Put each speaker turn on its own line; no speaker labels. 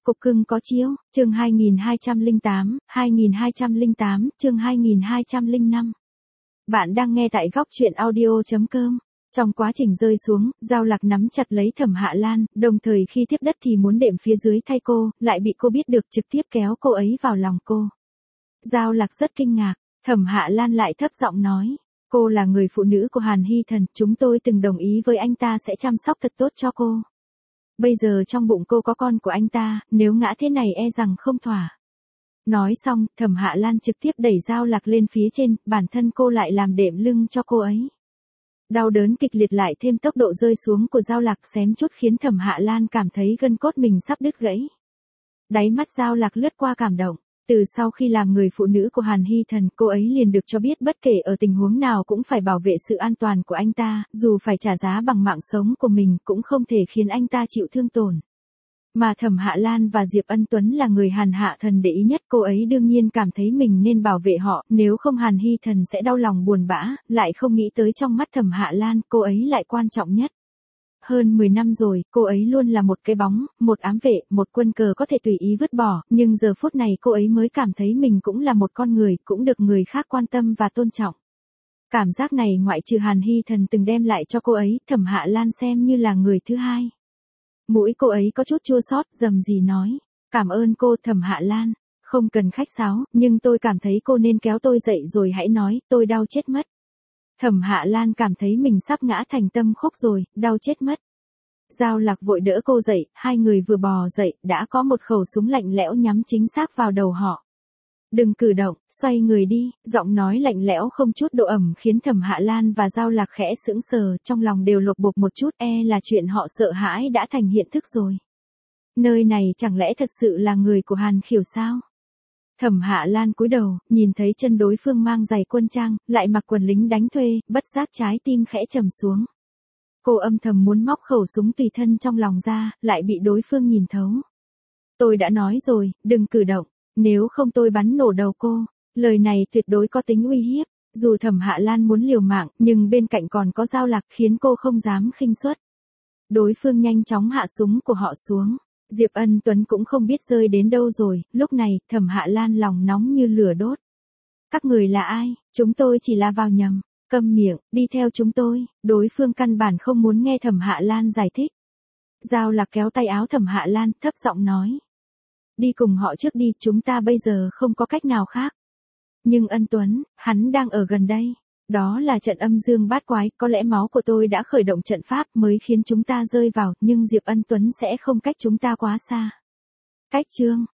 Cục cưng có chiếu, chương 2208, chương 2205. Bạn đang nghe tại góc chuyện audio.com. Trong quá trình rơi xuống, Giao Lạc nắm chặt lấy Thẩm Hạ Lan, đồng thời khi tiếp đất thì muốn đệm phía dưới thay cô, lại bị cô biết được trực tiếp kéo cô ấy vào lòng cô. Giao Lạc rất kinh ngạc, Thẩm Hạ Lan lại thấp giọng nói, cô là người phụ nữ của Hàn Hy Thần, chúng tôi từng đồng ý với anh ta sẽ chăm sóc thật tốt cho cô. Bây giờ trong bụng cô có con của anh ta, nếu ngã thế này e rằng không thỏa. Nói xong, Thẩm Hạ Lan trực tiếp đẩy Giao Lạc lên phía trên, bản thân cô lại làm đệm lưng cho cô ấy. Đau đớn kịch liệt lại thêm tốc độ rơi xuống của Giao Lạc xém chút khiến Thẩm Hạ Lan cảm thấy gân cốt mình sắp đứt gãy. Đáy mắt Giao Lạc lướt qua cảm động. Từ sau khi làm người phụ nữ của Hàn Hy Thần, cô ấy liền được cho biết bất kể ở tình huống nào cũng phải bảo vệ sự an toàn của anh ta, dù phải trả giá bằng mạng sống của mình cũng không thể khiến anh ta chịu thương tổn. Mà Thẩm Hạ Lan và Diệp Ân Tuấn là người Hàn Hạ Thần để ý nhất, cô ấy đương nhiên cảm thấy mình nên bảo vệ họ, nếu không Hàn Hy Thần sẽ đau lòng buồn bã, lại không nghĩ tới trong mắt Thẩm Hạ Lan, cô ấy lại quan trọng nhất. Hơn 10 năm rồi, cô ấy luôn là một cái bóng, một ám vệ, một quân cờ có thể tùy ý vứt bỏ, nhưng giờ phút này cô ấy mới cảm thấy mình cũng là một con người, cũng được người khác quan tâm và tôn trọng. Cảm giác này ngoại trừ Hàn Hy Thần từng đem lại cho cô ấy, Thẩm Hạ Lan xem như là người thứ hai. Mũi cô ấy có chút chua xót, rầm rì nói, cảm ơn cô Thẩm Hạ Lan, không cần khách sáo, nhưng tôi cảm thấy cô nên kéo tôi dậy rồi hãy nói, tôi đau chết mất. Thẩm Hạ Lan cảm thấy mình sắp ngã thành tâm khúc rồi, đau chết mất. Giao Lạc vội đỡ cô dậy, hai người vừa bò dậy, đã có một khẩu súng lạnh lẽo nhắm chính xác vào đầu họ. Đừng cử động, xoay người đi, giọng nói lạnh lẽo không chút độ ẩm khiến Thẩm Hạ Lan và Giao Lạc khẽ sững sờ, trong lòng đều lột bột một chút, là chuyện họ sợ hãi đã thành hiện thức rồi. Nơi này chẳng lẽ thật sự là người của Hàn Khiểu sao? Thẩm Hạ Lan cúi đầu, nhìn thấy chân đối phương mang giày quân trang, lại mặc quần lính đánh thuê, bất giác trái tim khẽ trầm xuống. Cô âm thầm muốn móc khẩu súng tùy thân trong lòng ra, lại bị đối phương nhìn thấu. Tôi đã nói rồi, đừng cử động, nếu không tôi bắn nổ đầu cô. Lời này tuyệt đối có tính uy hiếp, dù Thẩm Hạ Lan muốn liều mạng, nhưng bên cạnh còn có Giao Lạc khiến cô không dám khinh suất. Đối phương nhanh chóng hạ súng của họ xuống. Diệp Ân Tuấn cũng không biết rơi đến đâu rồi, lúc này, Thẩm Hạ Lan lòng nóng như lửa đốt. Các người là ai? Chúng tôi chỉ là vào nhầm. Câm miệng, đi theo chúng tôi. Đối phương căn bản không muốn nghe Thẩm Hạ Lan giải thích. Giao Lạc kéo tay áo Thẩm Hạ Lan, thấp giọng nói. Đi cùng họ trước đi, chúng ta bây giờ không có cách nào khác. Nhưng Ân Tuấn, hắn đang ở gần đây. Đó là trận âm dương bát quái, có lẽ máu của tôi đã khởi động trận pháp mới khiến chúng ta rơi vào, nhưng Diệp Ân Tuấn sẽ không cách chúng ta quá xa. Cách chương,